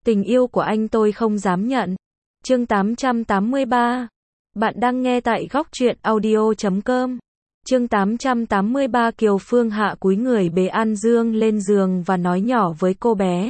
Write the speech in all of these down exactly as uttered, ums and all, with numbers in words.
Tình yêu của anh tôi không dám nhận. Chương tám trăm tám mươi ba. Bạn đang nghe tại góc truyện audio chấm com. Chương tám trăm tám mươi ba. Kiều Phương Hạ cúi người bế An Dương lên giường và nói nhỏ với cô bé.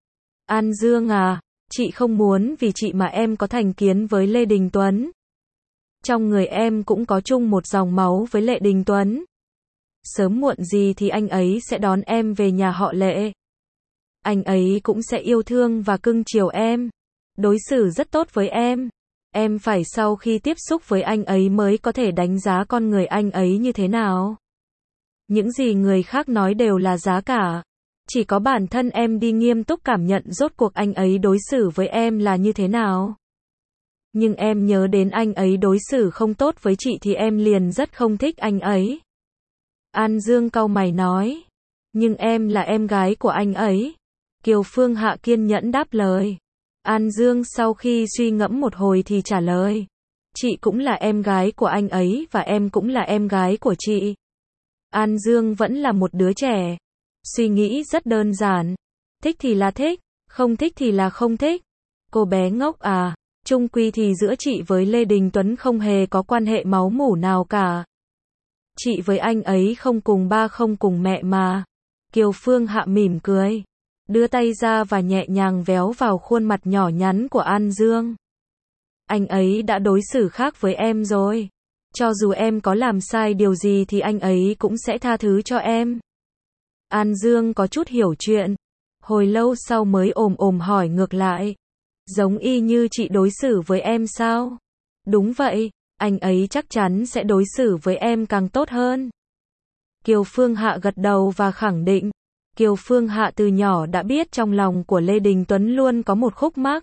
An Dương à, chị không muốn vì chị mà em có thành kiến với Lê Đình Tuấn. Trong người em cũng có chung một dòng máu với Lê Đình Tuấn. Sớm muộn gì thì anh ấy sẽ đón em về nhà họ Lệ. Anh ấy cũng sẽ yêu thương và cưng chiều em, đối xử rất tốt với em. Em phải sau khi tiếp xúc với anh ấy mới có thể đánh giá con người anh ấy như thế nào. Những gì người khác nói đều là giá cả. Chỉ có bản thân em đi nghiêm túc cảm nhận rốt cuộc anh ấy đối xử với em là như thế nào. Nhưng em nhớ đến anh ấy đối xử không tốt với chị thì em liền rất không thích anh ấy. An Dương cau mày nói. Nhưng em là em gái của anh ấy. Kiều Phương Hạ kiên nhẫn đáp lời. An Dương sau khi suy ngẫm một hồi thì trả lời. Chị cũng là em gái của anh ấy và em cũng là em gái của chị. An Dương vẫn là một đứa trẻ. Suy nghĩ rất đơn giản. Thích thì là thích, không thích thì là không thích. Cô bé ngốc à, chung quy thì giữa chị với Lê Đình Tuấn không hề có quan hệ máu mủ nào cả. Chị với anh ấy không cùng ba không cùng mẹ mà. Kiều Phương Hạ mỉm cười, đưa tay ra và nhẹ nhàng véo vào khuôn mặt nhỏ nhắn của An Dương. Anh ấy đã đối xử khác với em rồi. Cho dù em có làm sai điều gì thì anh ấy cũng sẽ tha thứ cho em. An Dương có chút hiểu chuyện. Hồi lâu sau mới ồm ồm hỏi ngược lại. Giống y như chị đối xử với em sao? Đúng vậy, anh ấy chắc chắn sẽ đối xử với em càng tốt hơn. Kiều Phương Hạ gật đầu và khẳng định. Kiều Phương Hạ từ nhỏ đã biết trong lòng của Lê Đình Tuấn luôn có một khúc mắc.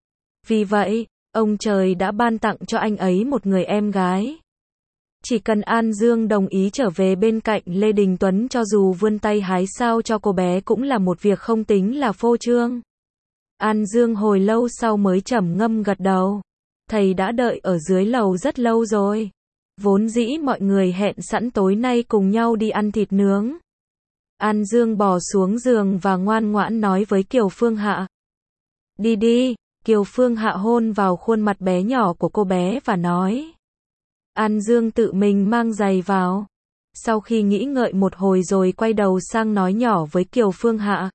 Vì vậy, ông trời đã ban tặng cho anh ấy một người em gái. Chỉ cần An Dương đồng ý trở về bên cạnh Lê Đình Tuấn cho dù vươn tay hái sao cho cô bé cũng là một việc không tính là phô trương. An Dương hồi lâu sau mới trầm ngâm gật đầu. Thầy đã đợi ở dưới lầu rất lâu rồi. Vốn dĩ mọi người hẹn sẵn tối nay cùng nhau đi ăn thịt nướng. An Dương bò xuống giường và ngoan ngoãn nói với Kiều Phương Hạ. Đi đi, Kiều Phương Hạ hôn vào khuôn mặt bé nhỏ của cô bé và nói. An Dương tự mình mang giày vào. Sau khi nghĩ ngợi một hồi rồi quay đầu sang nói nhỏ với Kiều Phương Hạ.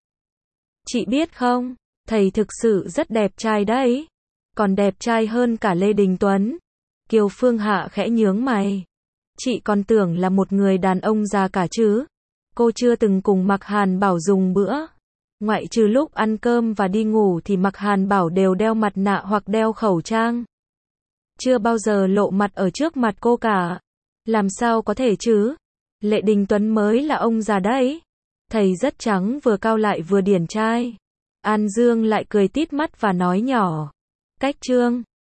Chị biết không, thầy thực sự rất đẹp trai đấy. Còn đẹp trai hơn cả Lê Đình Tuấn. Kiều Phương Hạ khẽ nhướng mày. Chị còn tưởng là một người đàn ông già cả chứ. Cô chưa từng cùng Mạc Hàn Bảo dùng bữa. Ngoại trừ lúc ăn cơm và đi ngủ thì Mạc Hàn Bảo đều đeo mặt nạ hoặc đeo khẩu trang. Chưa bao giờ lộ mặt ở trước mặt cô cả. Làm sao có thể chứ? Lê Đình Tuấn mới là ông già đấy. Thầy rất trắng vừa cao lại vừa điển trai. An Dương lại cười tít mắt và nói nhỏ. Cách chương.